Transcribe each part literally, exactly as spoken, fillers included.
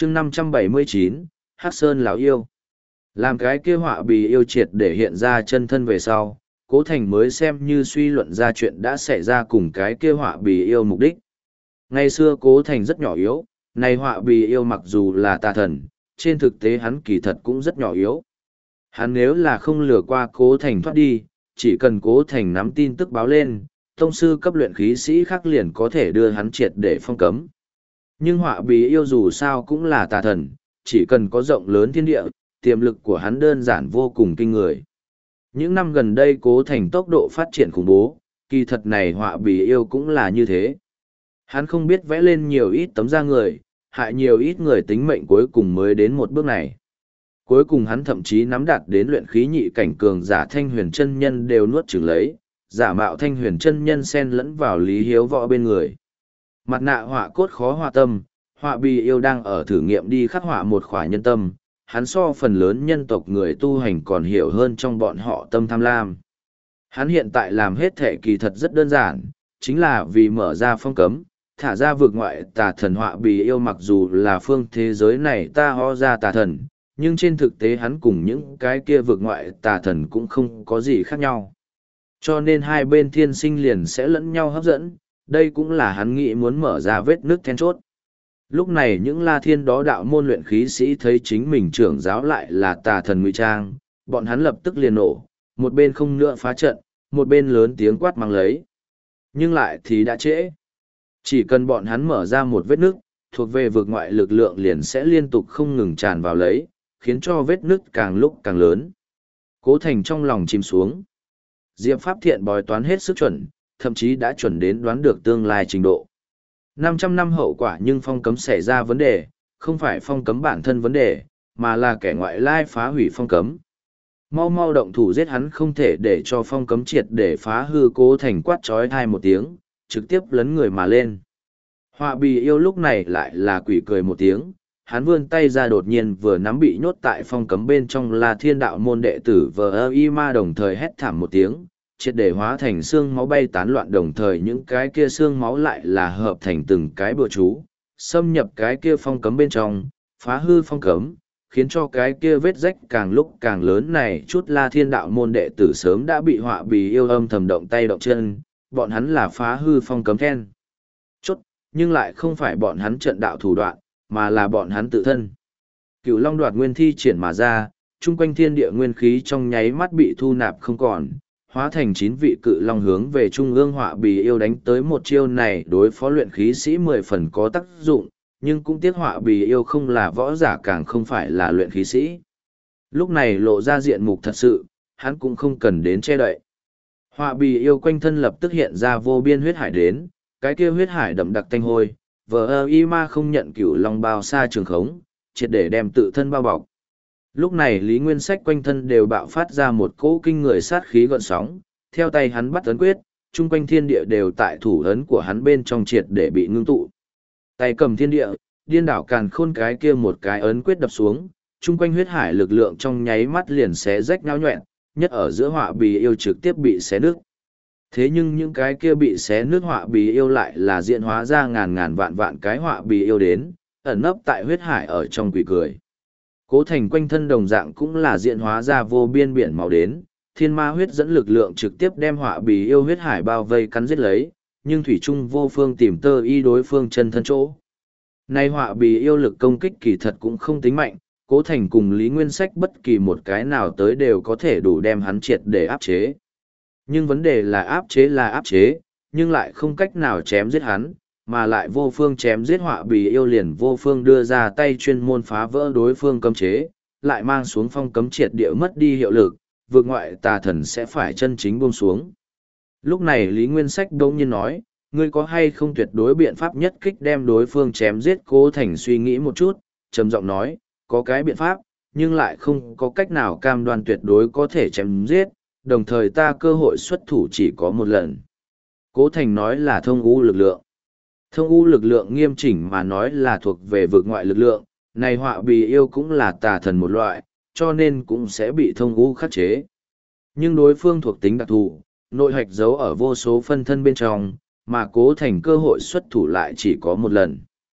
chương năm trăm bảy mươi chín, Hắc Sơn lão yêu. Làm cái kia họa bì yêu triệt để hiện ra chân thân về sau, Cố Thành mới xem như suy luận ra chuyện đã xảy ra cùng cái kia họa bì yêu mục đích. Ngày xưa Cố Thành rất nhỏ yếu, này họa bì yêu mặc dù là tà thần, trên thực tế hắn kỳ thật cũng rất nhỏ yếu. Hắn nếu là không lừa qua Cố Thành thoát đi, chỉ cần Cố Thành nắm tin tức báo lên, tông sư cấp luyện khí sĩ khác liền có thể đưa hắn triệt để phong cấm. Nhưng họa bì yêu dù sao cũng là tà thần, chỉ cần có rộng lớn thiên địa, tiềm lực của hắn đơn giản vô cùng kinh người. Những năm gần đây Cố Thành tốc độ phát triển khủng bố, kỳ thật này họa bì yêu cũng là như thế. Hắn không biết vẽ lên nhiều ít tấm da người, hại nhiều ít người tính mệnh cuối cùng mới đến một bước này. Cuối cùng hắn thậm chí nắm đạt đến luyện khí nhị cảnh cường giả Thanh Huyền chân nhân đều nuốt chửng lấy, giả mạo Thanh Huyền chân nhân xen lẫn vào Lý Hiếu Võ bên người. Mặt nạ họa cốt khó họa tâm, họa bì yêu đang ở thử nghiệm đi khắc họa một khỏa nhân tâm, hắn so phần lớn nhân tộc người tu hành còn hiểu hơn trong bọn họ tâm tham lam. Hắn hiện tại làm hết thể kỳ thật rất đơn giản, chính là vì mở ra phong cấm, thả ra vực ngoại tà thần họa bì yêu mặc dù là phương thế giới này ta ho ra tà thần, nhưng trên thực tế hắn cùng những cái kia vực ngoại tà thần cũng không có gì khác nhau. Cho nên hai bên thiên sinh liền sẽ lẫn nhau hấp dẫn, đây cũng là hắn nghĩ muốn mở ra vết nước then chốt. Lúc này những La Thiên đó đạo môn luyện khí sĩ thấy chính mình trưởng giáo lại là tà thần ngụy trang, bọn hắn lập tức liền nổ, một bên không nữa phá trận, một bên lớn tiếng quát mang lấy. Nhưng lại thì đã trễ. Chỉ cần bọn hắn mở ra một vết nước, thuộc về vực ngoại lực lượng liền sẽ liên tục không ngừng tràn vào lấy, khiến cho vết nứt càng lúc càng lớn. Cố Thành trong lòng chìm xuống. Diệp Pháp Thiện bói toán hết sức chuẩn, thậm chí đã chuẩn đến đoán được tương lai trình độ. năm trăm năm hậu quả nhưng phong cấm xảy ra vấn đề, không phải phong cấm bản thân vấn đề, mà là kẻ ngoại lai phá hủy phong cấm. Mau mau động thủ giết hắn không thể để cho phong cấm triệt để phá hư. Cố Thành quát trói thai một tiếng, trực tiếp lấn người mà lên. Họa bì yêu lúc này lại là quỷ cười một tiếng, hắn vươn tay ra đột nhiên vừa nắm bị nhốt tại phong cấm bên trong là thiên đạo môn đệ tử vờ y ma đồng thời hét thảm một tiếng, triệt để hóa thành xương máu bay tán loạn, đồng thời những cái kia xương máu lại là hợp thành từng cái bừa chú, xâm nhập cái kia phong cấm bên trong, phá hư phong cấm, khiến cho cái kia vết rách càng lúc càng lớn này. Chút La Thiên đạo môn đệ tử sớm đã bị họa bì yêu âm thầm động tay động chân, bọn hắn là phá hư phong cấm then chốt, nhưng lại không phải bọn hắn trận đạo thủ đoạn, mà là bọn hắn tự thân. Cửu Long đoạt nguyên thi triển mà ra, chung quanh thiên địa nguyên khí trong nháy mắt bị thu nạp không còn, hóa thành chín vị cự long hướng về trung ương họa bì yêu đánh tới. Một chiêu này đối phó luyện khí sĩ mười phần có tác dụng, nhưng cũng tiếc họa bì yêu không là võ giả càng không phải là luyện khí sĩ. Lúc này lộ ra diện mục thật sự, hắn cũng không cần đến che đậy. Họa bì yêu quanh thân lập tức hiện ra vô biên huyết hải đến, cái kia huyết hải đậm đặc tanh hôi, vờ y ma không nhận cửu long bao xa trường khống, triệt để đem tự thân bao bọc. Lúc này Lý Nguyên Sách quanh thân đều bạo phát ra một cỗ kinh người sát khí gợn sóng, theo tay hắn bắt ấn quyết, chung quanh thiên địa đều tại thủ ấn của hắn bên trong triệt để bị ngưng tụ. Tay cầm thiên địa, điên đảo càn khôn cái kia một cái ấn quyết đập xuống, chung quanh huyết hải lực lượng trong nháy mắt liền xé rách nhão nhoẹn, nhất ở giữa họa bì yêu trực tiếp bị xé nước. Thế nhưng những cái kia bị xé nước họa bì yêu lại là diễn hóa ra ngàn ngàn vạn vạn cái họa bì yêu đến, ẩn nấp tại huyết hải ở trong quỷ cười. Cố Thành quanh thân đồng dạng cũng là diễn hóa ra vô biên biển máu đến, thiên ma huyết dẫn lực lượng trực tiếp đem họa bì yêu huyết hải bao vây cắn giết lấy, nhưng thủy trung vô phương tìm tơ y đối phương chân thân chỗ. Nay họa bì yêu lực công kích kỳ thật cũng không tính mạnh, Cố Thành cùng Lý Nguyên Sách bất kỳ một cái nào tới đều có thể đủ đem hắn triệt để áp chế. Nhưng vấn đề là áp chế là áp chế, nhưng lại không cách nào chém giết hắn, mà lại vô phương chém giết họa bì yêu liền vô phương đưa ra tay chuyên môn phá vỡ đối phương cấm chế, lại mang xuống phong cấm triệt địa mất đi hiệu lực, vượt ngoại tà thần sẽ phải chân chính buông xuống. Lúc này Lý Nguyên Sách đông nhiên nói, ngươi có hay không tuyệt đối biện pháp nhất kích đem đối phương chém giết? Cố Thành suy nghĩ một chút, trầm giọng nói, có cái biện pháp, nhưng lại không có cách nào cam đoan tuyệt đối có thể chém giết, đồng thời ta cơ hội xuất thủ chỉ có một lần. Cố Thành nói là thông u lực lượng. Thông u lực lượng nghiêm chỉnh mà nói là thuộc về vực ngoại lực lượng, này họa bì yêu cũng là tà thần một loại, cho nên cũng sẽ bị thông u khắc chế. Nhưng đối phương thuộc tính đặc thù, nội hạch giấu ở vô số phân thân bên trong, mà Cố Thành cơ hội xuất thủ lại chỉ có một lần.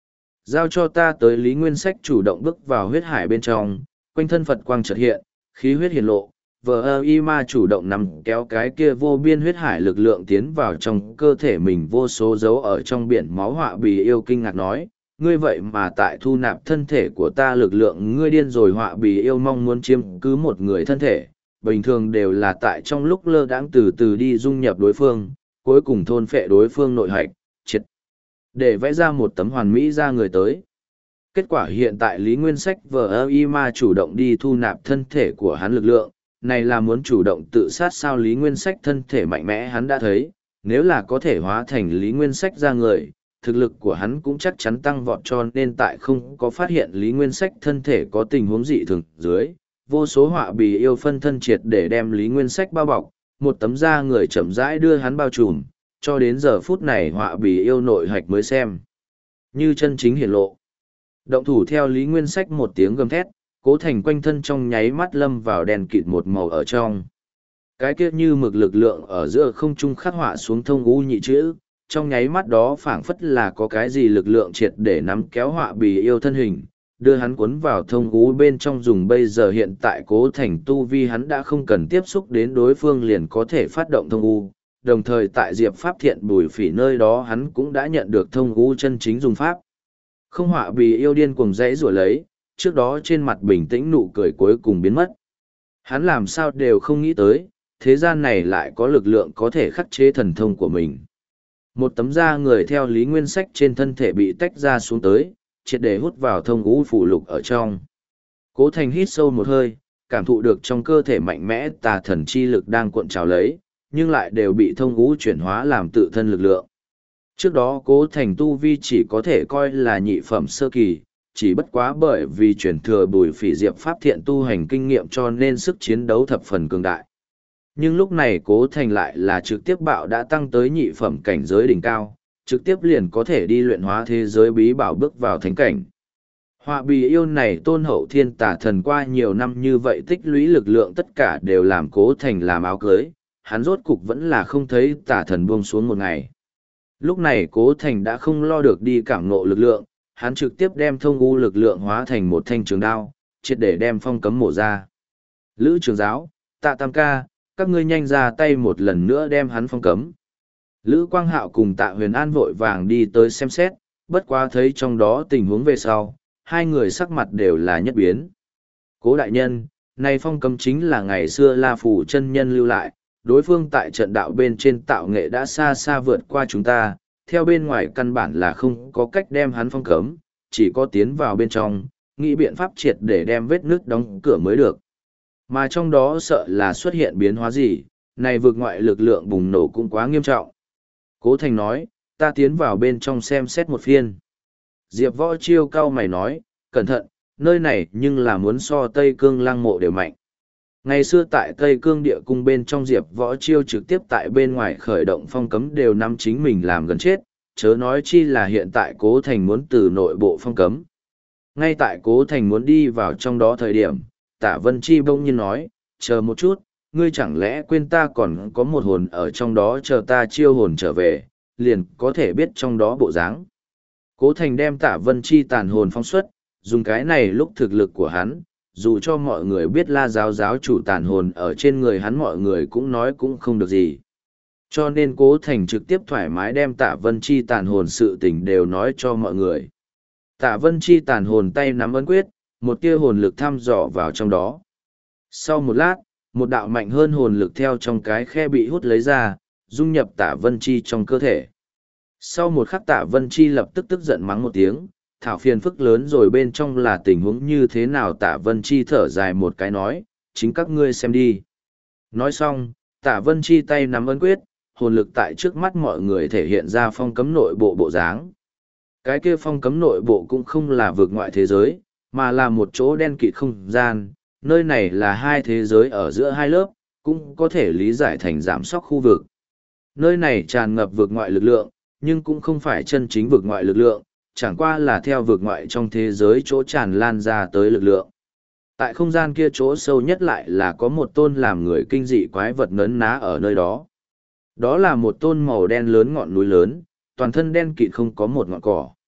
Giao cho ta tới Lý Nguyên Sách chủ động bước vào huyết hải bên trong, quanh thân Phật quang chợt hiện, khí huyết hiển lộ, vờ ơ y ma chủ động nằm kéo cái kia vô biên huyết hải lực lượng tiến vào trong cơ thể mình vô số dấu ở trong biển máu họa bì yêu kinh ngạc nói, ngươi vậy mà tại thu nạp thân thể của ta lực lượng ngươi điên rồi họa bì yêu mong muốn chiếm cứ một người thân thể, bình thường đều là tại trong lúc lơ đãng từ từ đi dung nhập đối phương, cuối cùng thôn phệ đối phương nội hạch, triệt để vẽ ra một tấm hoàn mỹ ra người tới. Kết quả hiện tại Lý Nguyên Sách vờ ơ y ma chủ động đi thu nạp thân thể của hắn lực lượng, này là muốn chủ động tự sát sao Lý Nguyên Sách thân thể mạnh mẽ hắn đã thấy, nếu là có thể hóa thành Lý Nguyên Sách ra người, thực lực của hắn cũng chắc chắn tăng vọt cho nên tại không có phát hiện Lý Nguyên Sách thân thể có tình huống dị thường dưới, vô số họa bì yêu phân thân triệt để đem Lý Nguyên Sách bao bọc, một tấm da người chậm rãi đưa hắn bao trùm, cho đến giờ phút này họa bì yêu nội hạch mới xem. Như chân chính hiển lộ. Động thủ theo Lý Nguyên Sách một tiếng gầm thét, Cố Thành quanh thân trong nháy mắt lâm vào đèn kịt một màu ở trong. Cái kia như mực lực lượng ở giữa không trung khắc họa xuống thông u nhị chữ, trong nháy mắt đó phảng phất là có cái gì lực lượng triệt để nắm kéo họa bì yêu thân hình, đưa hắn cuốn vào thông u bên trong dùng bây giờ hiện tại Cố Thành tu vi hắn đã không cần tiếp xúc đến đối phương liền có thể phát động thông u, đồng thời tại Diệp Pháp Thiện Bùi Phỉ nơi đó hắn cũng đã nhận được thông u chân chính dùng pháp. Không họa bì yêu điên cuồng dãy rủa lấy, trước đó trên mặt bình tĩnh nụ cười cuối cùng biến mất. Hắn làm sao đều không nghĩ tới, thế gian này lại có lực lượng có thể khắc chế thần thông của mình. Một tấm da người theo Lý Nguyên Sách trên thân thể bị tách ra xuống tới, triệt để hút vào thông ngũ phủ lục ở trong. Cố Thành hít sâu một hơi, cảm thụ được trong cơ thể mạnh mẽ tà thần chi lực đang cuộn trào lấy, nhưng lại đều bị thông ngũ chuyển hóa làm tự thân lực lượng. Trước đó Cố Thành tu vi chỉ có thể coi là nhị phẩm sơ kỳ, chỉ bất quá bởi vì chuyển thừa Bùi Phỉ Diệp Pháp Thiện tu hành kinh nghiệm cho nên sức chiến đấu thập phần cường đại. Nhưng lúc này Cố Thành lại là trực tiếp bạo đã tăng tới nhị phẩm cảnh giới đỉnh cao, trực tiếp liền có thể đi luyện hóa thế giới bí bảo bước vào thánh cảnh. Họa bì yêu này tôn hậu thiên tả thần qua nhiều năm như vậy tích lũy lực lượng tất cả đều làm Cố Thành làm áo cưới, hắn rốt cục vẫn là không thấy tả thần buông xuống một ngày. Lúc này Cố Thành đã không lo được đi cảm ngộ lực lượng, hắn trực tiếp đem thông u lực lượng hóa thành một thanh trường đao, triệt để đem phong cấm mổ ra. Lữ Trường Giáo, Tạ Tam Ca, các ngươi nhanh ra tay một lần nữa đem hắn phong cấm. Lữ Quang Hạo cùng Tạ Huyền An vội vàng đi tới xem xét, bất quá thấy trong đó tình huống về sau, hai người sắc mặt đều là nhất biến. Cố đại nhân, này phong cấm chính là ngày xưa La Phủ chân nhân lưu lại, đối phương tại trận đạo bên trên tạo nghệ đã xa xa vượt qua chúng ta, theo bên ngoài căn bản là không có cách đem hắn phong cấm, chỉ có tiến vào bên trong, nghĩ biện pháp triệt để đem vết nước đóng cửa mới được. Mà trong đó sợ là xuất hiện biến hóa gì, này vượt ngoại lực lượng bùng nổ cũng quá nghiêm trọng. Cố Thành nói, ta tiến vào bên trong xem xét một phiên. Diệp Võ Chiêu cao mày nói, cẩn thận, nơi này nhưng là muốn so Tây Cương lăng mộ đều mạnh. Ngày xưa tại Tây Cương địa cung bên trong Diệp Võ Chiêu trực tiếp tại bên ngoài khởi động phong cấm đều nắm chính mình làm gần chết, chớ nói chi là hiện tại Cố Thành muốn từ nội bộ phong cấm. Ngay tại Cố Thành muốn đi vào trong đó thời điểm, Tạ Vân Chi bỗng nhiên nói, chờ một chút, ngươi chẳng lẽ quên ta còn có một hồn ở trong đó chờ ta chiêu hồn trở về, liền có thể biết trong đó bộ dáng. Cố Thành đem Tạ Vân Chi tàn hồn phong xuất, dùng cái này lúc thực lực của hắn, dù cho mọi người biết La giáo giáo chủ tàn hồn ở trên người hắn mọi người cũng nói cũng không được gì. Cho nên Cố Thành trực tiếp thoải mái đem Tạ Vân Chi tàn hồn sự tình đều nói cho mọi người. Tạ Vân Chi tàn hồn tay nắm ấn quyết, một tia hồn lực thăm dò vào trong đó. Sau một lát, một đạo mạnh hơn hồn lực theo trong cái khe bị hút lấy ra, dung nhập Tạ Vân Chi trong cơ thể. Sau một khắc Tạ Vân Chi lập tức tức giận mắng một tiếng, thảo phiền phức lớn rồi bên trong là tình huống như thế nào. Tạ Vân Chi thở dài một cái nói, chính các ngươi xem đi. Nói xong, Tạ Vân Chi tay nắm ấn quyết, hồn lực tại trước mắt mọi người thể hiện ra phong cấm nội bộ bộ dáng. Cái kia phong cấm nội bộ cũng không là vực ngoại thế giới, mà là một chỗ đen kịt không gian, nơi này là hai thế giới ở giữa hai lớp, cũng có thể lý giải thành giảm sóc khu vực. Nơi này tràn ngập vực ngoại lực lượng, nhưng cũng không phải chân chính vực ngoại lực lượng, chẳng qua là theo vực ngoại trong thế giới chỗ tràn lan ra tới lực lượng. Tại không gian kia chỗ sâu nhất lại là có một tôn làm người kinh dị quái vật nấn ná ở nơi đó. Đó là một tôn màu đen lớn ngọn núi lớn, toàn thân đen kịt không có một ngọn cỏ.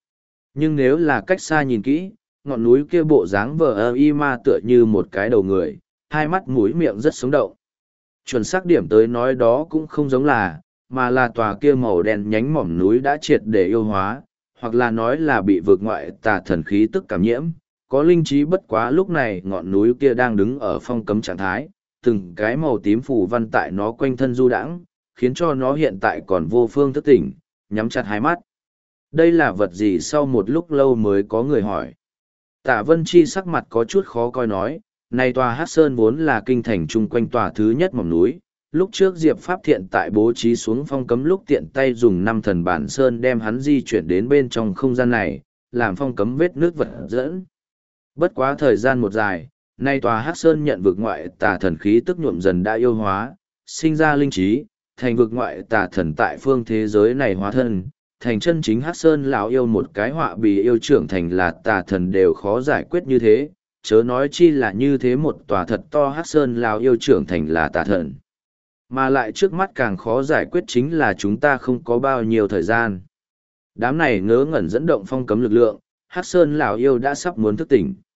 Nhưng nếu là cách xa nhìn kỹ, ngọn núi kia bộ dáng vờ ơ y ma tựa như một cái đầu người, hai mắt mũi miệng rất sống động. Chuẩn xác điểm tới nói đó cũng không giống là, mà là tòa kia màu đen nhánh mỏm núi đã triệt để yêu hóa, hoặc là nói là bị vượt ngoại tà thần khí tức cảm nhiễm. Có linh trí bất quá lúc này ngọn núi kia đang đứng ở phong cấm trạng thái, từng cái màu tím phủ văn tại nó quanh thân du đãng, khiến cho nó hiện tại còn vô phương thức tỉnh, nhắm chặt hai mắt. Đây là vật gì sau một lúc lâu mới có người hỏi. Tạ Vân Chi sắc mặt có chút khó coi nói, này tòa Hát Sơn vốn là kinh thành chung quanh tòa thứ nhất mỏm núi, lúc trước Diệp Pháp Thiện tại bố trí xuống phong cấm lúc tiện tay dùng năm thần bản sơn đem hắn di chuyển đến bên trong không gian này, làm phong cấm vết nước vật dẫn. Bất quá thời gian một dài, nay tòa Hát Sơn nhận vực ngoại tà thần khí tức nhuộm dần đã yêu hóa, sinh ra linh trí, thành vực ngoại tà thần tại phương thế giới này hóa thân, thành chân chính Hát Sơn lão yêu một cái họa bì yêu trưởng thành là tà thần đều khó giải quyết như thế, chớ nói chi là như thế một tòa thật to Hát Sơn lão yêu trưởng thành là tà thần. Mà lại trước mắt càng khó giải quyết chính là chúng ta không có bao nhiêu thời gian. Đám này ngớ ngẩn dẫn động phong cấm lực lượng, Hát Sơn lão yêu đã sắp muốn thức tỉnh.